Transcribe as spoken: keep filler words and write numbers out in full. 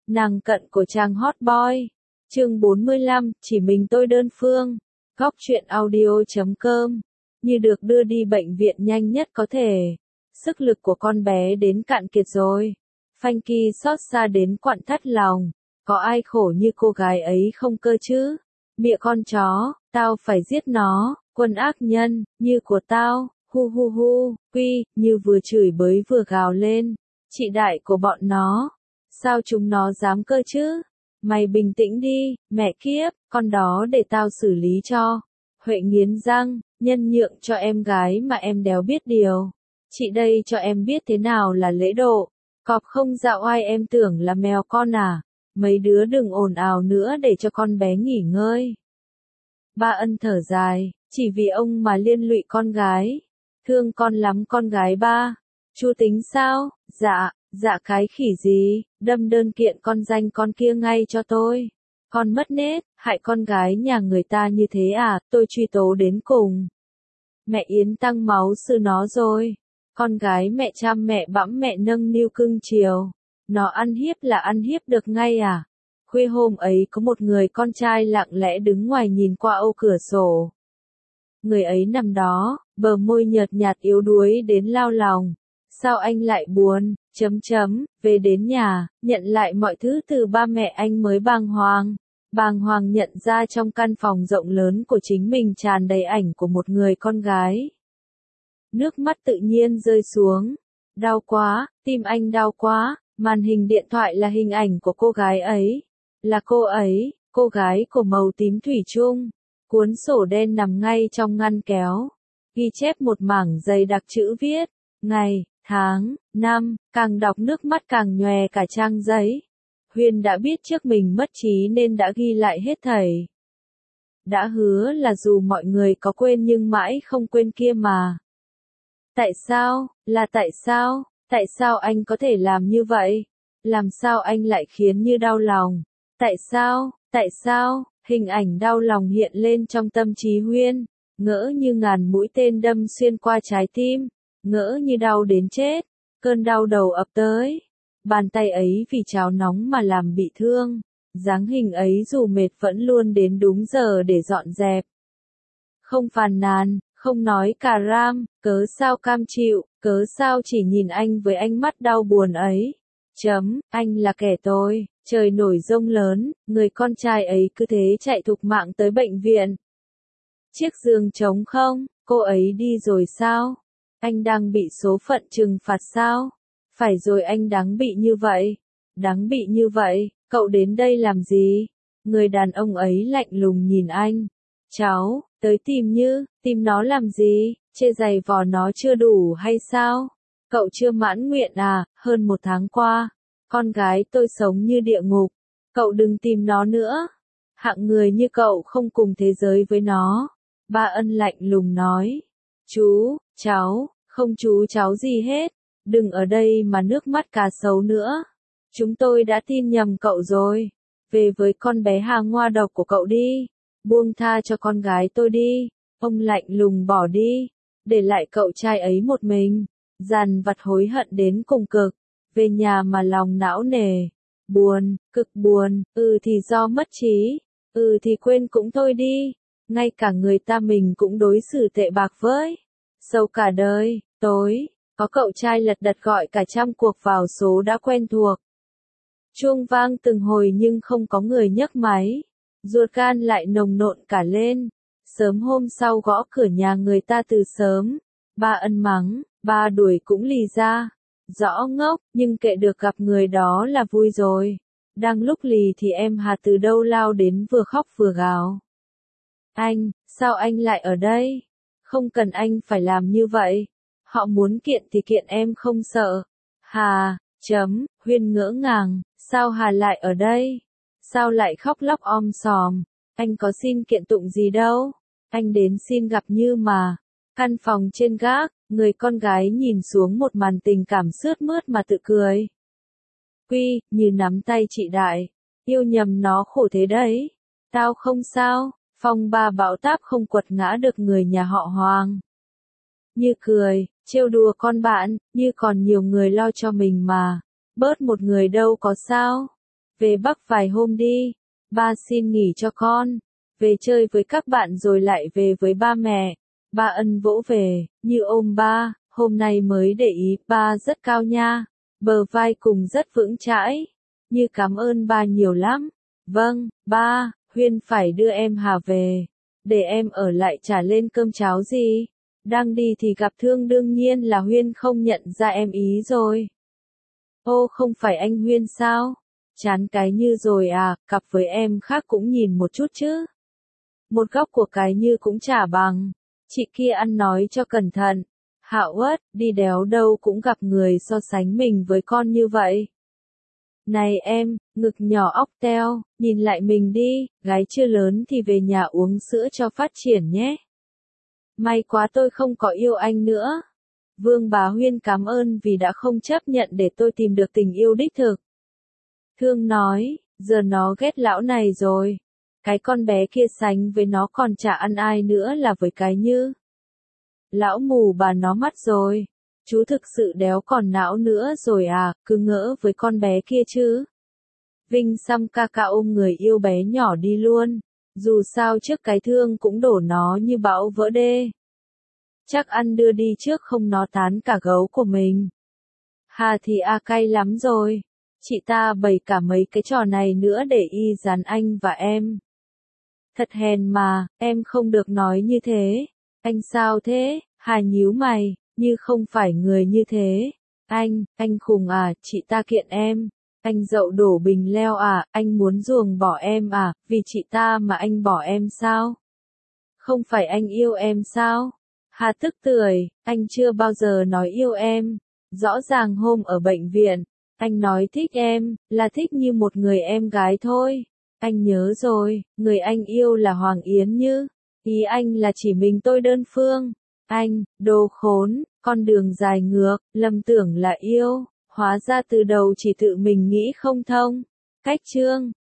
Nàng cận của chàng hot boy. Chương bốn mươi lăm, chỉ mình tôi đơn phương. Góc truyện audio chấm com. Như được đưa đi bệnh viện nhanh nhất có thể. Sức lực của con bé đến cạn kiệt rồi. Phanh Kỳ xót xa đến quặn thắt lòng. Có ai khổ như cô gái ấy không cơ chứ? Mẹ con chó, tao phải giết nó, quân ác nhân, như của tao, hu hu hu, Quy, như vừa chửi bới vừa gào lên. Chị đại của bọn nó. Sao chúng nó dám cơ chứ? Mày bình tĩnh đi, mẹ kiếp, con đó để tao xử lý cho. Huệ nghiến răng, nhân nhượng cho em gái mà em đéo biết điều. Chị đây cho em biết thế nào là lễ độ. Cọp không dạo ai em tưởng là mèo con à? Mấy đứa đừng ồn ào nữa để cho con bé nghỉ ngơi. Ba Ân thở dài, chỉ vì ông mà liên lụy con gái. Thương con lắm con gái ba. Chú tính sao? Dạ, dạ cái khỉ gì, đâm đơn kiện con danh con kia ngay cho tôi. Con mất nết, hại con gái nhà người ta như thế à, tôi truy tố đến cùng. Mẹ Yến tăng máu sư nó rồi. Con gái mẹ chăm mẹ bẵm mẹ nâng niu cưng chiều. Nó ăn hiếp là ăn hiếp được ngay à? Khuya hôm ấy có một người con trai lặng lẽ đứng ngoài nhìn qua ô cửa sổ. Người ấy nằm đó, bờ môi nhợt nhạt yếu đuối đến lao lòng. Sao anh lại buồn, chấm chấm, về đến nhà, nhận lại mọi thứ từ ba mẹ anh mới bàng hoàng. Bàng hoàng nhận ra trong căn phòng rộng lớn của chính mình tràn đầy ảnh của một người con gái. Nước mắt tự nhiên rơi xuống. Đau quá, tim anh đau quá, màn hình điện thoại là hình ảnh của cô gái ấy. Là cô ấy, cô gái của màu tím thủy chung. Cuốn sổ đen nằm ngay trong ngăn kéo. Ghi chép một mảng dày đặc chữ viết. Ngày, tháng, năm, càng đọc nước mắt càng nhòe cả trang giấy. Huyền đã biết trước mình mất trí nên đã ghi lại hết thảy. Đã hứa là dù mọi người có quên nhưng mãi không quên kia mà. Tại sao, là tại sao, tại sao anh có thể làm như vậy? Làm sao anh lại khiến như đau lòng? Tại sao, tại sao, hình ảnh đau lòng hiện lên trong tâm trí Huyên, ngỡ như ngàn mũi tên đâm xuyên qua trái tim, ngỡ như đau đến chết, cơn đau đầu ập tới. Bàn tay ấy vì cháo nóng mà làm bị thương, dáng hình ấy dù mệt vẫn luôn đến đúng giờ để dọn dẹp. Không phàn nàn, không nói cà ram, cớ sao cam chịu, cớ sao chỉ nhìn anh với ánh mắt đau buồn ấy. Chấm, anh là kẻ tôi, trời nổi giông lớn, người con trai ấy cứ thế chạy thục mạng tới bệnh viện. Chiếc giường trống không, cô ấy đi rồi sao? Anh đang bị số phận trừng phạt sao? Phải rồi anh đáng bị như vậy. Đáng bị như vậy, cậu đến đây làm gì? Người đàn ông ấy lạnh lùng nhìn anh. Cháu, tới tìm Như, tìm nó làm gì? Chê giày vò nó chưa đủ hay sao? Cậu chưa mãn nguyện à, hơn một tháng qua. Con gái tôi sống như địa ngục. Cậu đừng tìm nó nữa. Hạng người như cậu không cùng thế giới với nó. Ba Ân lạnh lùng nói. Chú, cháu, không chú cháu gì hết. Đừng ở đây mà nước mắt cá sấu nữa. Chúng tôi đã tin nhầm cậu rồi. Về với con bé hà ngoa độc của cậu đi. Buông tha cho con gái tôi đi. Ông lạnh lùng bỏ đi. Để lại cậu trai ấy một mình. Dằn vặt hối hận đến cùng cực. Về nhà mà lòng não nề. Buồn, cực buồn. Ừ thì do mất trí. Ừ thì quên cũng thôi đi. Ngay cả người ta mình cũng đối xử tệ bạc với. Sâu cả đời, tối. Có cậu trai lật đật gọi cả trăm cuộc vào số đã quen thuộc. Chuông vang từng hồi nhưng không có người nhấc máy. Ruột gan lại nồng nộn cả lên. Sớm hôm sau gõ cửa nhà người ta từ sớm. Ba Ân mắng, ba đuổi cũng lì ra. Rõ ngốc, nhưng kệ được gặp người đó là vui rồi. Đang lúc lì thì em Hà từ đâu lao đến vừa khóc vừa gào. Anh, sao anh lại ở đây? Không cần anh phải làm như vậy. Họ muốn kiện thì kiện em không sợ. Hà, chấm, Huyên ngỡ ngàng, sao Hà lại ở đây? Sao lại khóc lóc om sòm? Anh có xin kiện tụng gì đâu. Anh đến xin gặp Như mà. Căn phòng trên gác, người con gái nhìn xuống một màn tình cảm sướt mướt mà tự cười. Quy, Như nắm tay chị đại. Yêu nhầm nó khổ thế đấy. Tao không sao, phong ba bão táp không quật ngã được người nhà họ Hoàng. Như cười, trêu đùa con bạn, Như còn nhiều người lo cho mình mà. Bớt một người đâu có sao. Về Bắc vài hôm đi, ba xin nghỉ cho con. Về chơi với các bạn rồi lại về với ba mẹ. Ba ân vỗ về, như ôm ba, hôm nay mới để ý, ba rất cao nha. Bờ vai cùng rất vững chãi. Như cảm ơn ba nhiều lắm. Vâng, ba, Huyên phải đưa em Hà về. Để em ở lại trả lên cơm cháo gì. Đang đi thì gặp Thương, đương nhiên là Huyên không nhận ra em ý rồi. Ô, không phải anh Huyên sao? Chán cái Như rồi à, cặp với em khác cũng nhìn một chút chứ. Một góc của cái Như cũng chả bằng. Chị kia ăn nói cho cẩn thận. Hạo Uất, đi đéo đâu cũng gặp người so sánh mình với con như vậy. Này em, ngực nhỏ óc teo, nhìn lại mình đi, gái chưa lớn thì về nhà uống sữa cho phát triển nhé. May quá tôi không có yêu anh nữa. Vương Bá Huyên cảm ơn vì đã không chấp nhận để tôi tìm được tình yêu đích thực. Thương nói, giờ nó ghét lão này rồi. Cái con bé kia sánh với nó còn chả ăn ai nữa là với cái Như. Lão mù bà nó mắt rồi. Chú thực sự đéo còn não nữa rồi à, cứ ngỡ với con bé kia chứ. Vinh xăm ca ca ôm người yêu bé nhỏ đi luôn. Dù sao trước cái Thương cũng đổ nó như bão vỡ đê. Chắc ăn đưa đi trước không nó tán cả gấu của mình. Hà thì a cay lắm rồi. Chị ta bày cả mấy cái trò này nữa để y dán anh và em. Thật hèn mà, em không được nói như thế. Anh sao thế? Hà nhíu mày, Như không phải người như thế. Anh, anh khùng à, chị ta kiện em. Anh dậu đổ bình leo à, anh muốn ruồng bỏ em à, vì chị ta mà anh bỏ em sao? Không phải anh yêu em sao? Hà tức tưởi, anh chưa bao giờ nói yêu em. Rõ ràng hôm ở bệnh viện, anh nói thích em, là thích như một người em gái thôi. Anh nhớ rồi, người anh yêu là Hoàng Yến Như. Ý anh là chỉ mình tôi đơn phương. Anh, đồ khốn, con đường dài ngược, lầm tưởng là yêu. Hóa ra từ đầu chỉ tự mình nghĩ không thông. Cách chương